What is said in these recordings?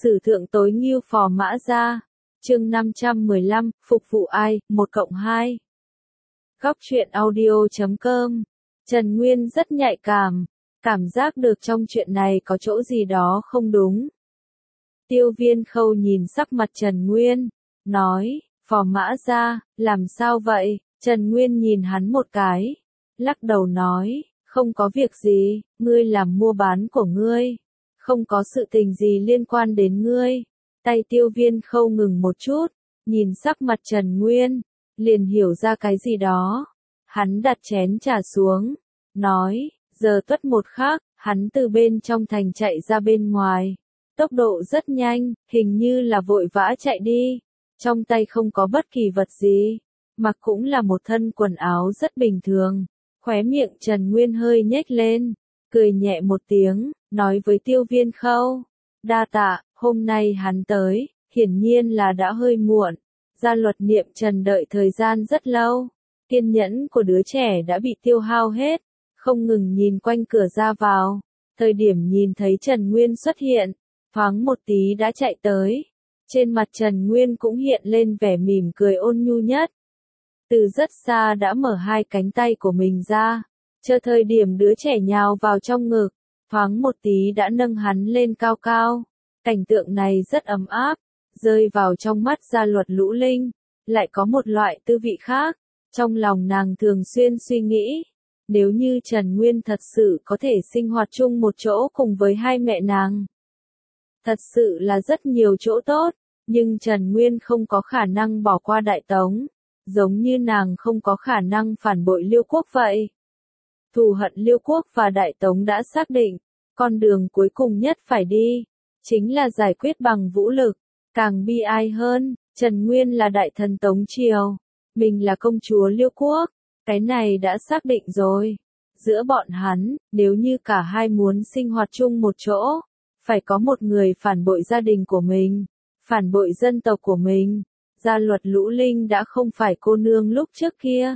Sử thượng tối ngưu phò mã gia. Chương 515, phục vụ ai, 1+2. Góc truyện audio.com. Trần Nguyên rất nhạy cảm giác được trong chuyện này có chỗ gì đó không đúng. Tiêu Viên Khâu nhìn sắc mặt Trần Nguyên, nói, phò mã gia, làm sao vậy? Trần Nguyên nhìn hắn một cái, lắc đầu nói, không có việc gì, ngươi làm mua bán của ngươi, không có sự tình gì liên quan đến ngươi. Tay Tiêu Viên Khâu ngừng một chút, nhìn sắc mặt Trần Nguyên, liền hiểu ra cái gì đó. Hắn đặt chén trà xuống, nói, giờ tuất một khắc, hắn từ bên trong thành chạy ra bên ngoài. Tốc độ rất nhanh, hình như là vội vã chạy đi. Trong tay không có bất kỳ vật gì, mặc cũng là một thân quần áo rất bình thường. Khóe miệng Trần Nguyên hơi nhếch lên, cười nhẹ một tiếng, nói với Tiêu Viên Khâu, đa tạ, hôm nay hắn tới, hiển nhiên là đã hơi muộn. Gia luật niệm Trần đợi thời gian rất lâu, kiên nhẫn của đứa trẻ đã bị tiêu hao hết, không ngừng nhìn quanh cửa ra vào. Thời điểm nhìn thấy Trần Nguyên xuất hiện, thoáng một tí đã chạy tới. Trên mặt Trần Nguyên cũng hiện lên vẻ mỉm cười ôn nhu nhất. Từ rất xa đã mở hai cánh tay của mình ra, chờ thời điểm đứa trẻ nhào vào trong ngực, thoáng một tí đã nâng hắn lên cao cao. Cảnh tượng này rất ấm áp, rơi vào trong mắt Gia Luật Lũ Linh, lại có một loại tư vị khác. Trong lòng nàng thường xuyên suy nghĩ, nếu như Trần Nguyên thật sự có thể sinh hoạt chung một chỗ cùng với hai mẹ nàng, thật sự là rất nhiều chỗ tốt, nhưng Trần Nguyên không có khả năng bỏ qua Đại Tống, giống như nàng không có khả năng phản bội Liêu Quốc vậy. Thù hận Liêu Quốc và Đại Tống đã xác định, con đường cuối cùng nhất phải đi, chính là giải quyết bằng vũ lực. Càng bi ai hơn, Trần Nguyên là đại thần Tống Triều, mình là công chúa Liêu Quốc, cái này đã xác định rồi. Giữa bọn hắn, nếu như cả hai muốn sinh hoạt chung một chỗ, phải có một người phản bội gia đình của mình, phản bội dân tộc của mình. Gia Luật Lũ Linh đã không phải cô nương lúc trước kia,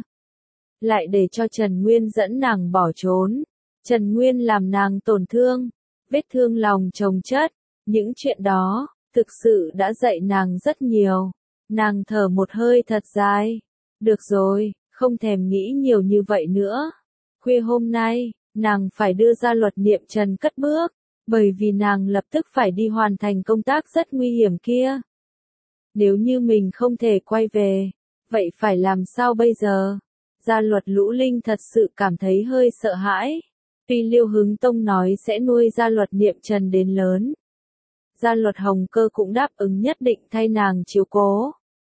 lại để cho Trần Nguyên dẫn nàng bỏ trốn. Trần Nguyên làm nàng tổn thương, vết thương lòng chồng chất, những chuyện đó, thực sự đã dạy nàng rất nhiều. Nàng thở một hơi thật dài, được rồi, không thèm nghĩ nhiều như vậy nữa. Khuya hôm nay, nàng phải đưa ra luật niệm Trần cất bước, bởi vì nàng lập tức phải đi hoàn thành công tác rất nguy hiểm kia. Nếu như mình không thể quay về, vậy phải làm sao bây giờ? Gia Luật Lũ Linh thật sự cảm thấy hơi sợ hãi. Tuy Liêu Hứng Tông nói sẽ nuôi Gia Luật niệm Trần đến lớn, Gia Luật Hồng Cơ cũng đáp ứng nhất định thay nàng chiếu cố.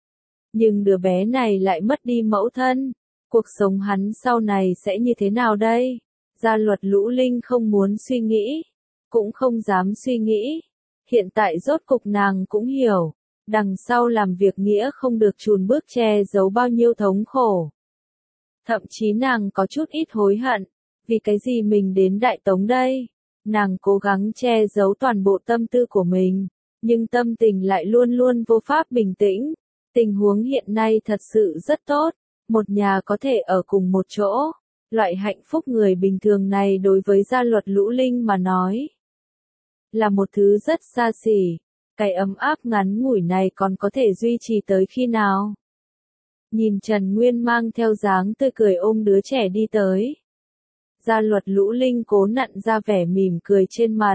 Nhưng đứa bé này lại mất đi mẫu thân, cuộc sống hắn sau này sẽ như thế nào đây? Gia Luật Lũ Linh không muốn suy nghĩ, cũng không dám suy nghĩ. Hiện tại rốt cục nàng cũng hiểu, đằng sau làm việc nghĩa không được chùn bước che giấu bao nhiêu thống khổ. Thậm chí nàng có chút ít hối hận, vì cái gì mình đến Đại Tống đây? Nàng cố gắng che giấu toàn bộ tâm tư của mình, nhưng tâm tình lại luôn luôn vô pháp bình tĩnh. Tình huống hiện nay thật sự rất tốt, một nhà có thể ở cùng một chỗ. Loại hạnh phúc người bình thường này đối với Gia Luật Lũ Linh mà nói, là một thứ rất xa xỉ. Cái ấm áp ngắn ngủi này còn có thể duy trì tới khi nào? Nhìn Trần Nguyên mang theo dáng tươi cười ôm đứa trẻ đi tới, Gia Luật Lũ Linh cố nặn ra vẻ mỉm cười trên mặt.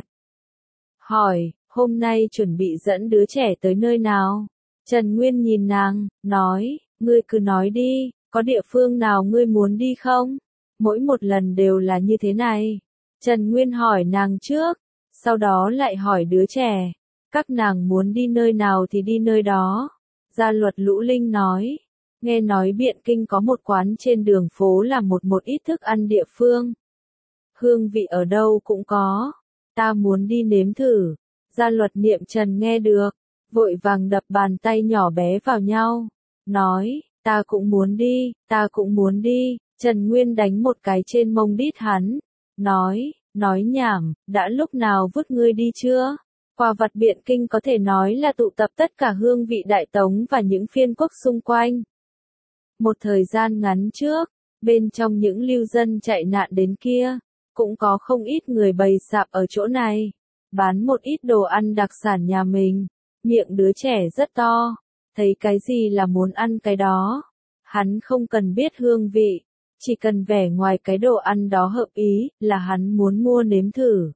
Hỏi, hôm nay chuẩn bị dẫn đứa trẻ tới nơi nào? Trần Nguyên nhìn nàng, nói, ngươi cứ nói đi, có địa phương nào ngươi muốn đi không? Mỗi một lần đều là như thế này. Trần Nguyên hỏi nàng trước, sau đó lại hỏi đứa trẻ, các nàng muốn đi nơi nào thì đi nơi đó. Gia Luật Lũ Linh nói, nghe nói Biện Kinh có một quán trên đường phố làm một ít thức ăn địa phương. Hương vị ở đâu cũng có, ta muốn đi nếm thử. Gia Luật niệm Trần nghe được, vội vàng đập bàn tay nhỏ bé vào nhau, nói, ta cũng muốn đi, ta cũng muốn đi. Trần Nguyên đánh một cái trên mông đít hắn, nói nhảm, đã lúc nào vứt ngươi đi chưa? Quà vặt Biện Kinh có thể nói là tụ tập tất cả hương vị Đại Tống và những phiên quốc xung quanh. Một thời gian ngắn trước, bên trong những lưu dân chạy nạn đến kia, cũng có không ít người bày sạp ở chỗ này. bán một ít đồ ăn đặc sản nhà mình. Miệng đứa trẻ rất to, thấy cái gì là muốn ăn cái đó. Hắn không cần biết hương vị, chỉ cần vẻ ngoài cái đồ ăn đó hợp ý là hắn muốn mua nếm thử.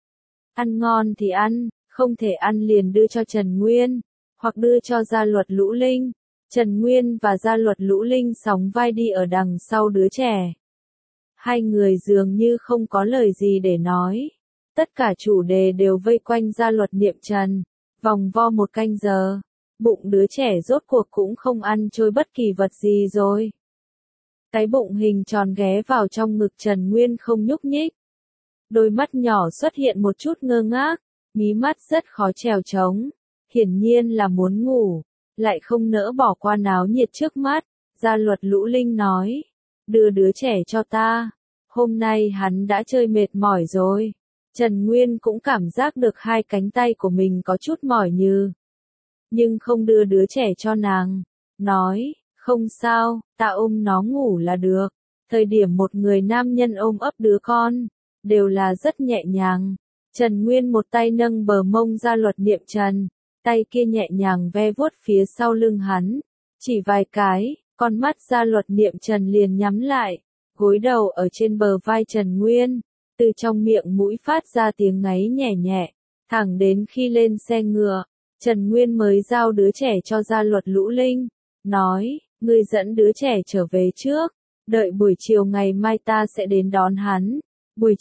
Ăn ngon thì ăn, không thể ăn liền đưa cho Trần Nguyên, hoặc đưa cho Gia Luật Lũ Linh. Trần Nguyên và Gia Luật Lũ Linh sóng vai đi ở đằng sau đứa trẻ. Hai người dường như không có lời gì để nói. Tất cả chủ đề đều vây quanh Gia Luật Niệm Trần, vòng vo một canh giờ. Bụng đứa trẻ rốt cuộc cũng không ăn trôi bất kỳ vật gì rồi. Cái bụng hình tròn ghé vào trong ngực Trần Nguyên không nhúc nhích. Đôi mắt nhỏ xuất hiện một chút ngơ ngác, mí mắt rất khó trèo trống. Hiển nhiên là muốn ngủ, lại không nỡ bỏ qua náo nhiệt trước mắt. Gia Luật Lũ Linh nói, đưa đứa trẻ cho ta. Hôm nay hắn đã chơi mệt mỏi rồi. Trần Nguyên cũng cảm giác được hai cánh tay của mình có chút mỏi nhừ. Nhưng không đưa đứa trẻ cho nàng. Nói, không sao, ta ôm nó ngủ là được. Thời điểm một người nam nhân ôm ấp đứa con, đều là rất nhẹ nhàng. Trần Nguyên một tay nâng bờ mông Gia Luật Niệm Trần, tay kia nhẹ nhàng ve vuốt phía sau lưng hắn. Chỉ vài cái, con mắt Gia Luật Niệm Trần liền nhắm lại, gối đầu ở trên bờ vai Trần Nguyên. Từ trong miệng mũi phát ra tiếng ngáy nhẹ nhẹ, thẳng đến khi lên xe ngựa, Trần Nguyên mới giao đứa trẻ cho Gia Luật Lũ Linh, nói, ngươi dẫn đứa trẻ trở về trước, đợi buổi chiều ngày mai ta sẽ đến đón hắn. Buổi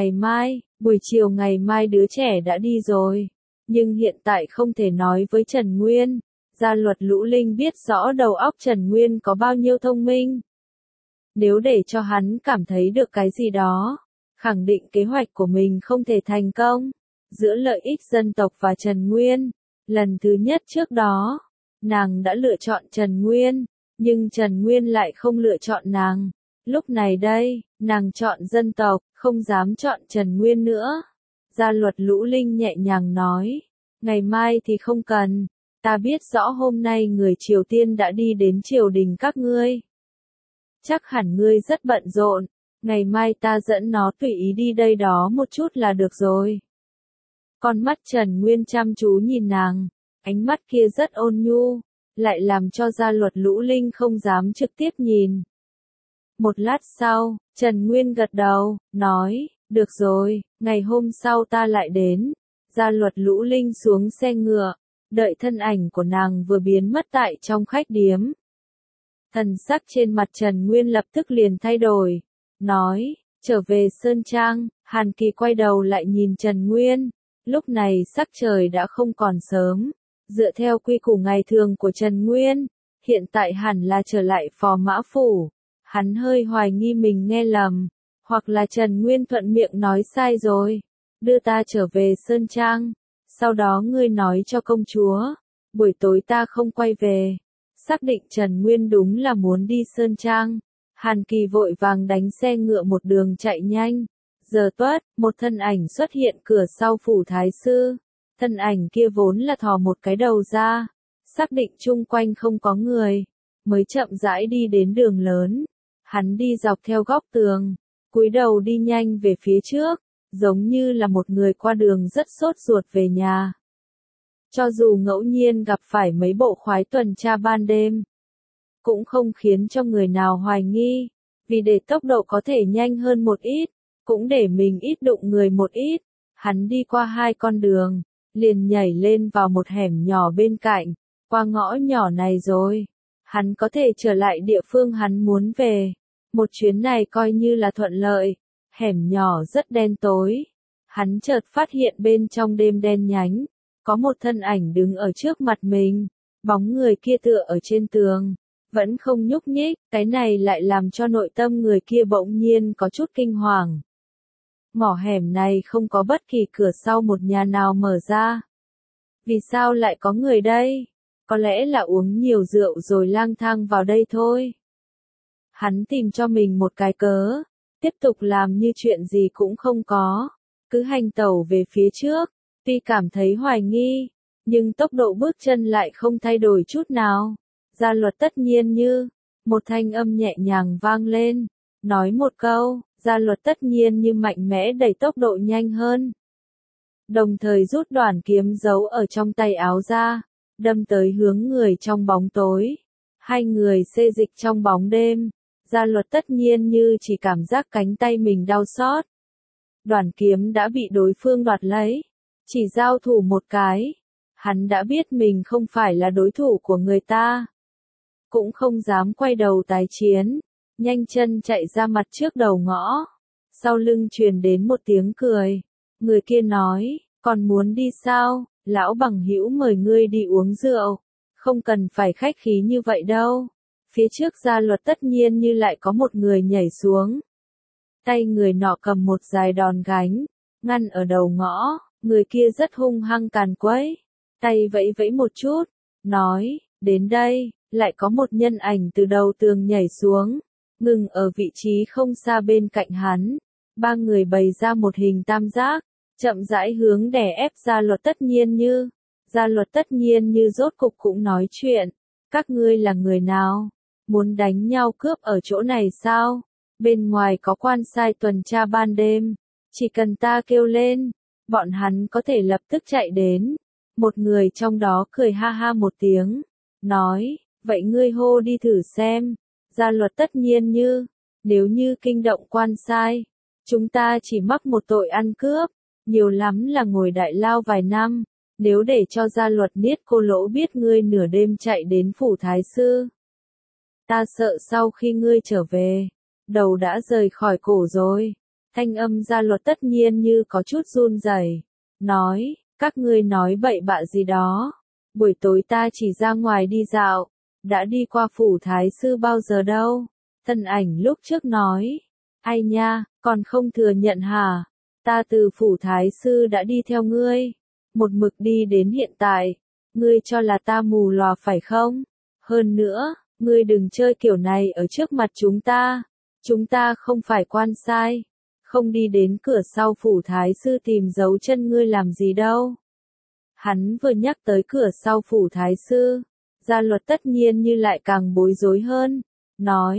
chiều ngày mai đứa trẻ đã đi rồi, nhưng hiện tại không thể nói với Trần Nguyên. Gia Luật Lũ Linh biết rõ đầu óc Trần Nguyên có bao nhiêu thông minh. Nếu để cho hắn cảm thấy được cái gì đó, khẳng định kế hoạch của mình không thể thành công. Giữa lợi ích dân tộc và Trần Nguyên, lần thứ nhất trước đó, nàng đã lựa chọn Trần Nguyên, nhưng Trần Nguyên lại không lựa chọn nàng. Lúc này đây, nàng chọn dân tộc, không dám chọn Trần Nguyên nữa. Gia Luật Lũ Linh nhẹ nhàng nói, ngày mai thì không cần, ta biết rõ hôm nay người Triều Tiên đã đi đến triều đình các ngươi. Chắc hẳn ngươi rất bận rộn, ngày mai ta dẫn nó tùy ý đi đây đó một chút là được rồi. Con mắt Trần Nguyên chăm chú nhìn nàng, ánh mắt kia rất ôn nhu, lại làm cho Gia Luật Lũ Linh không dám trực tiếp nhìn. Một lát sau, Trần Nguyên gật đầu, nói, được rồi, ngày hôm sau ta lại đến. Gia Luật Lũ Linh xuống xe ngựa, đợi thân ảnh của nàng vừa biến mất tại trong khách điếm. Thần sắc trên mặt Trần Nguyên lập tức liền thay đổi, nói, trở về Sơn Trang. Hàn Kỳ quay đầu lại nhìn Trần Nguyên, lúc này sắc trời đã không còn sớm. Dựa theo quy củ ngày thường của Trần Nguyên, hiện tại hẳn là trở lại Phò Mã Phủ. Hắn hơi hoài nghi mình nghe lầm, hoặc là Trần Nguyên thuận miệng nói sai rồi. Đưa ta trở về Sơn Trang, sau đó ngươi nói cho công chúa, buổi tối ta không quay về. Xác định Trần Nguyên đúng là muốn đi Sơn Trang, Hàn Kỳ vội vàng đánh xe ngựa một đường chạy nhanh. Giờ tuất, một thân ảnh xuất hiện cửa sau phủ thái sư. Thân ảnh kia vốn là thò một cái đầu ra, xác định chung quanh không có người, mới chậm rãi đi đến đường lớn. Hắn đi dọc theo góc tường, cúi đầu đi nhanh về phía trước, giống như là một người qua đường rất sốt ruột về nhà. Cho dù ngẫu nhiên gặp phải mấy bộ khoái tuần tra ban đêm, cũng không khiến cho người nào hoài nghi, vì để tốc độ có thể nhanh hơn một ít, cũng để mình ít đụng người một ít. Hắn đi qua hai con đường, liền nhảy lên vào một hẻm nhỏ bên cạnh. Qua ngõ nhỏ này rồi, hắn có thể trở lại địa phương hắn muốn về. Một chuyến này coi như là thuận lợi. Hẻm nhỏ rất đen tối. Hắn chợt phát hiện bên trong đêm đen nhánh, có một thân ảnh đứng ở trước mặt mình. Bóng người kia tựa ở trên tường, vẫn không nhúc nhích. Cái này lại làm cho nội tâm người kia bỗng nhiên có chút kinh hoàng. Ngõ hẻm này không có bất kỳ cửa sau một nhà nào mở ra. Vì sao lại có người đây? Có lẽ là uống nhiều rượu rồi lang thang vào đây thôi. Hắn tìm cho mình một cái cớ, tiếp tục làm như chuyện gì cũng không có, cứ hành tẩu về phía trước. Tuy cảm thấy hoài nghi, nhưng tốc độ bước chân lại không thay đổi chút nào. Gia Luật tất nhiên như, một thanh âm nhẹ nhàng vang lên, nói một câu, Gia Luật tất nhiên như mạnh mẽ đẩy tốc độ nhanh hơn. đồng thời rút đoạn kiếm giấu ở trong tay áo ra, đâm tới hướng người trong bóng tối. Hai người xê dịch trong bóng đêm, Gia Luật tất nhiên như chỉ cảm giác cánh tay mình đau xót. Đoạn kiếm đã bị đối phương đoạt lấy, chỉ giao thủ một cái, hắn đã biết mình không phải là đối thủ của người ta. Cũng không dám quay đầu tái chiến, nhanh chân chạy ra mặt trước đầu ngõ. Sau lưng truyền đến một tiếng cười, người kia nói, còn muốn đi sao, lão bằng hữu mời ngươi đi uống rượu, không cần phải khách khí như vậy đâu. Phía trước Gia Luật tất nhiên như lại có một người nhảy xuống. Tay người nọ cầm một dài đòn gánh, ngăn ở đầu ngõ, người kia rất hung hăng càn quấy, tay vẫy vẫy một chút, nói, đến đây, lại có một nhân ảnh từ đầu tường nhảy xuống, ngừng ở vị trí không xa bên cạnh hắn. Ba người bày ra một hình tam giác, chậm rãi hướng đè ép Gia Luật tất nhiên như. Gia Luật tất nhiên như rốt cục cũng nói chuyện, các ngươi là người nào? Muốn đánh nhau cướp ở chỗ này sao? Bên ngoài có quan sai tuần tra ban đêm, chỉ cần ta kêu lên, bọn hắn có thể lập tức chạy đến. Một người trong đó cười ha ha một tiếng, nói, vậy ngươi hô đi thử xem. Gia Luật tất nhiên như, nếu như kinh động quan sai, chúng ta chỉ mắc một tội ăn cướp, nhiều lắm là ngồi đại lao vài năm. Nếu để cho Gia Luật Niết Cô Lỗ biết ngươi nửa đêm chạy đến phủ thái sư, ta sợ sau khi ngươi trở về, đầu đã rời khỏi cổ rồi. Thanh âm Gia Luật tất nhiên như có chút run rẩy, nói, các ngươi nói bậy bạ gì đó. Buổi tối ta chỉ ra ngoài đi dạo, đã đi qua phủ thái sư bao giờ đâu. Thân ảnh lúc trước nói, ai nha, còn không thừa nhận hả? Ta từ phủ thái sư đã đi theo ngươi, một mực đi đến hiện tại, ngươi cho là ta mù lòa phải không? Hơn nữa, ngươi đừng chơi kiểu này ở trước mặt chúng ta không phải quan sai, không đi đến cửa sau phủ thái sư tìm dấu chân ngươi làm gì đâu. Hắn vừa nhắc tới cửa sau phủ thái sư, Gia Luật tất nhiên như lại càng bối rối hơn, nói,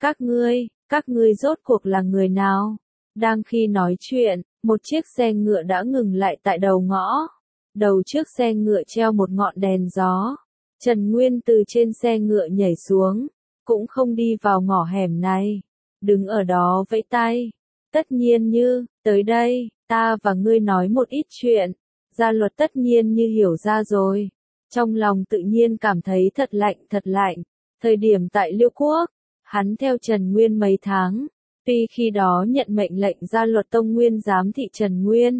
các ngươi rốt cuộc là người nào? Đang khi nói chuyện, một chiếc xe ngựa đã ngừng lại tại đầu ngõ. Đầu trước xe ngựa treo một ngọn đèn gió. Trần Nguyên từ trên xe ngựa nhảy xuống, cũng không đi vào ngõ hẻm này, đứng ở đó vẫy tay. Tất nhiên như, tới đây, ta và ngươi nói một ít chuyện. Gia Luật tất nhiên như hiểu ra rồi. Trong lòng tự nhiên cảm thấy thật lạnh. Thời điểm tại Liêu Quốc, hắn theo Trần Nguyên mấy tháng. Tuy khi đó nhận mệnh lệnh Gia Luật Tông Nguyên giám thị Trần Nguyên,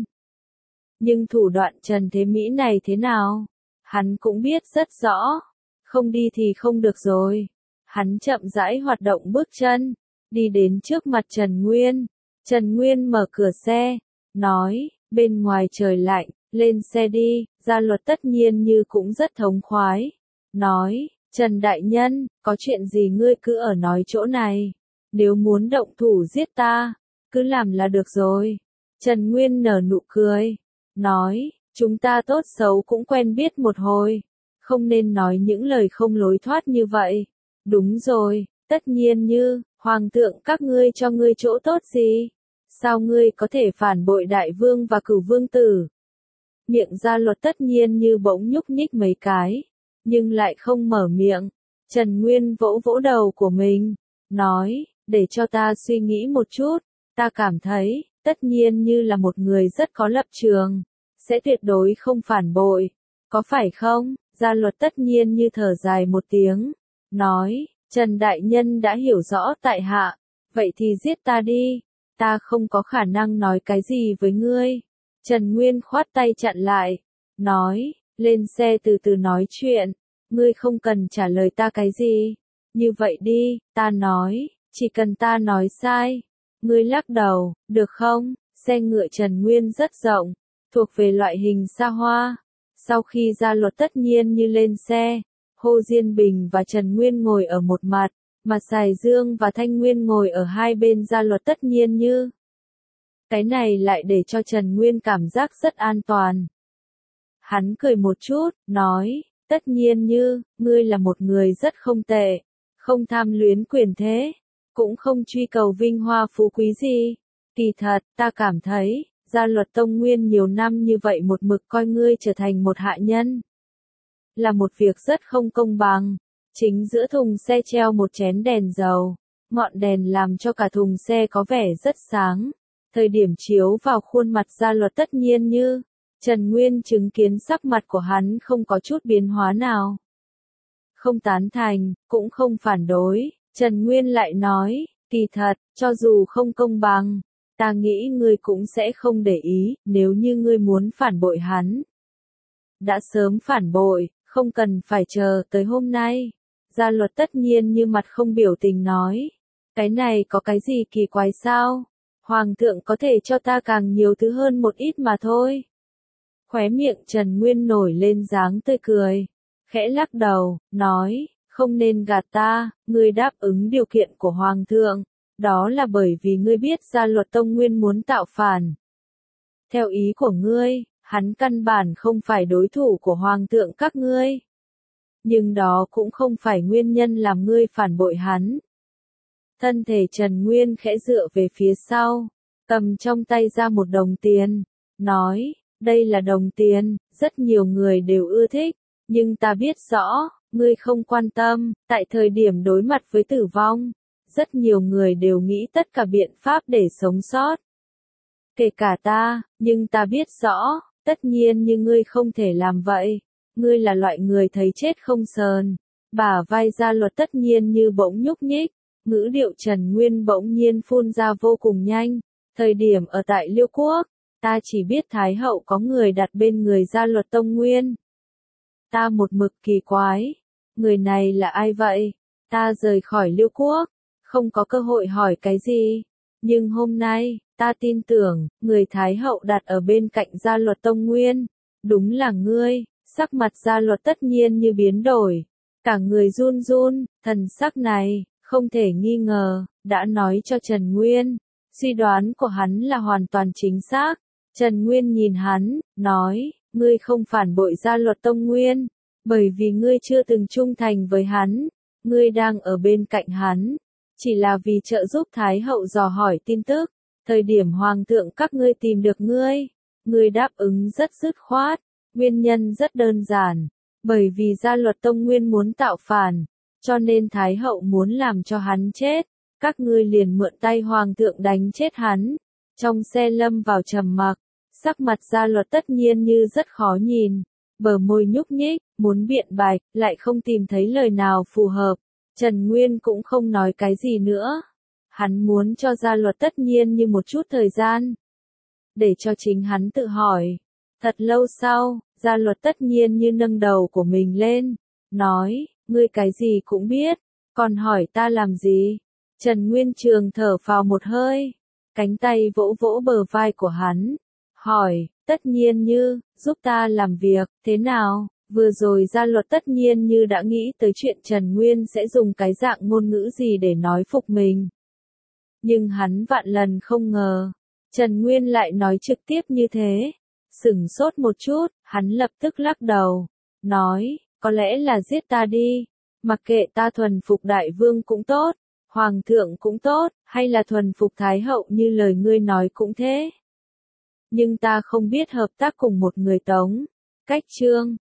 nhưng thủ đoạn Trần Thế Mỹ này thế nào, hắn cũng biết rất rõ. Không đi thì không được rồi. Hắn chậm rãi hoạt động bước chân, đi đến trước mặt Trần Nguyên. Trần Nguyên mở cửa xe, nói, bên ngoài trời lạnh, lên xe đi. Gia Luật tất nhiên như cũng rất thống khoái, nói, Trần Đại Nhân, có chuyện gì ngươi cứ ở nói chỗ này. Nếu muốn động thủ giết ta, cứ làm là được rồi. Trần Nguyên nở nụ cười, nói, chúng ta tốt xấu cũng quen biết một hồi, không nên nói những lời không lối thoát như vậy. Đúng rồi, tất nhiên như, hoàng thượng các ngươi cho ngươi chỗ tốt gì? Sao ngươi có thể phản bội đại vương và cửu vương tử? Miệng Gia Luật tất nhiên như bỗng nhúc nhích mấy cái, nhưng lại không mở miệng. Trần Nguyên vỗ vỗ đầu của mình, nói, để cho ta suy nghĩ một chút, ta cảm thấy, tất nhiên như là một người rất có lập trường, sẽ tuyệt đối không phản bội, có phải không? Gia Luật tất nhiên như thở dài một tiếng, nói, Trần Đại Nhân đã hiểu rõ tại hạ, vậy thì giết ta đi, ta không có khả năng nói cái gì với ngươi. Trần Nguyên khoát tay chặn lại, nói, lên xe từ từ nói chuyện, ngươi không cần trả lời ta cái gì. Như vậy đi, ta nói, chỉ cần ta nói sai, ngươi lắc đầu, được không? Xe ngựa Trần Nguyên rất rộng, thuộc về loại hình xa hoa. Sau khi Gia Luật tất nhiên như lên xe, Hồ Diên Bình và Trần Nguyên ngồi ở một mặt, mà Sài Dương và Thanh Nguyên ngồi ở hai bên Gia Luật tất nhiên như. Cái này lại để cho Trần Nguyên cảm giác rất an toàn. Hắn cười một chút, nói, tất nhiên như, ngươi là một người rất không tệ, không tham luyến quyền thế, cũng không truy cầu vinh hoa phú quý gì. Kỳ thật, ta cảm thấy, Gia Luật Tông Nguyên nhiều năm như vậy một mực coi ngươi trở thành một hạ nhân. Là một việc rất không công bằng. Chính giữa thùng xe treo một chén đèn dầu. Ngọn đèn làm cho cả thùng xe có vẻ rất sáng. Thời điểm chiếu vào khuôn mặt Gia Luật Tất Nhiên Như, Trần Nguyên chứng kiến sắc mặt của hắn không có chút biến hóa nào. Không tán thành, cũng không phản đối, Trần Nguyên lại nói, kỳ thật, cho dù không công bằng, ta nghĩ ngươi cũng sẽ không để ý, nếu như ngươi muốn phản bội hắn. Đã sớm phản bội, không cần phải chờ tới hôm nay. Gia Luật Tất Nhiên Như mặt không biểu tình nói, cái này có cái gì kỳ quái sao? Hoàng thượng có thể cho ta càng nhiều thứ hơn một ít mà thôi. Khóe miệng Trần Nguyên nổi lên dáng tươi cười, khẽ lắc đầu, nói, không nên gạt ta, ngươi đáp ứng điều kiện của Hoàng thượng, đó là bởi vì ngươi biết Gia Luật Tông Nguyên muốn tạo phản. Theo ý của ngươi, hắn căn bản không phải đối thủ của Hoàng thượng các ngươi. Nhưng đó cũng không phải nguyên nhân làm ngươi phản bội hắn. Thân thể Trần Nguyên khẽ dựa về phía sau, cầm trong tay ra một đồng tiền, nói, đây là đồng tiền, rất nhiều người đều ưa thích, nhưng ta biết rõ, ngươi không quan tâm, tại thời điểm đối mặt với tử vong, rất nhiều người đều nghĩ tất cả biện pháp để sống sót. Kể cả ta, nhưng ta biết rõ, tất nhiên như ngươi không thể làm vậy, ngươi là loại người thấy chết không sờn. Bả vai Gia Luật Tất Nhiên Như bỗng nhúc nhích. Ngữ điệu Trần Nguyên bỗng nhiên phun ra vô cùng nhanh, thời điểm ở tại Liêu Quốc, ta chỉ biết Thái Hậu có người đặt bên người Gia Luật Tông Nguyên. Ta một mực kỳ quái, người này là ai vậy? Ta rời khỏi Liêu Quốc, không có cơ hội hỏi cái gì, nhưng hôm nay, ta tin tưởng, người Thái Hậu đặt ở bên cạnh Gia Luật Tông Nguyên, đúng là ngươi. Sắc mặt Gia Luật Tất Nhiên Như biến đổi, cả người run run, thần sắc này, không thể nghi ngờ, đã nói cho Trần Nguyên, suy đoán của hắn là hoàn toàn chính xác. Trần Nguyên nhìn hắn, nói, ngươi không phản bội Gia Luật Tông Nguyên, bởi vì ngươi chưa từng trung thành với hắn, ngươi đang ở bên cạnh hắn, chỉ là vì trợ giúp Thái Hậu dò hỏi tin tức, thời điểm Hoàng thượng các ngươi tìm được ngươi đáp ứng rất dứt khoát, nguyên nhân rất đơn giản, bởi vì Gia Luật Tông Nguyên muốn tạo phản. Cho nên Thái Hậu muốn làm cho hắn chết, các ngươi liền mượn tay Hoàng thượng đánh chết hắn. Trong xe lâm vào trầm mặc, sắc mặt Gia Luật Tất Nhiên Như rất khó nhìn, bờ môi nhúc nhích, muốn biện bạch, lại không tìm thấy lời nào phù hợp. Trần Nguyên cũng không nói cái gì nữa. Hắn muốn cho Gia Luật Tất Nhiên Như một chút thời gian, để cho chính hắn tự hỏi. Thật lâu sau, Gia Luật Tất Nhiên Như nâng đầu của mình lên, nói, ngươi cái gì cũng biết, còn hỏi ta làm gì? Trần Nguyên Trường thở phào một hơi, cánh tay vỗ vỗ bờ vai của hắn, hỏi, Tất Nhiên Như, giúp ta làm việc, thế nào? Vừa rồi Gia Luật Tất Nhiên Như đã nghĩ tới chuyện Trần Nguyên sẽ dùng cái dạng ngôn ngữ gì để nói phục mình. Nhưng hắn vạn lần không ngờ, Trần Nguyên lại nói trực tiếp như thế. Sửng sốt một chút, hắn lập tức lắc đầu, nói, có lẽ là giết ta đi, mặc kệ ta thuần phục đại vương cũng tốt, hoàng thượng cũng tốt, hay là thuần phục Thái Hậu như lời ngươi nói cũng thế. Nhưng ta không biết hợp tác cùng một người Tống. Cách chương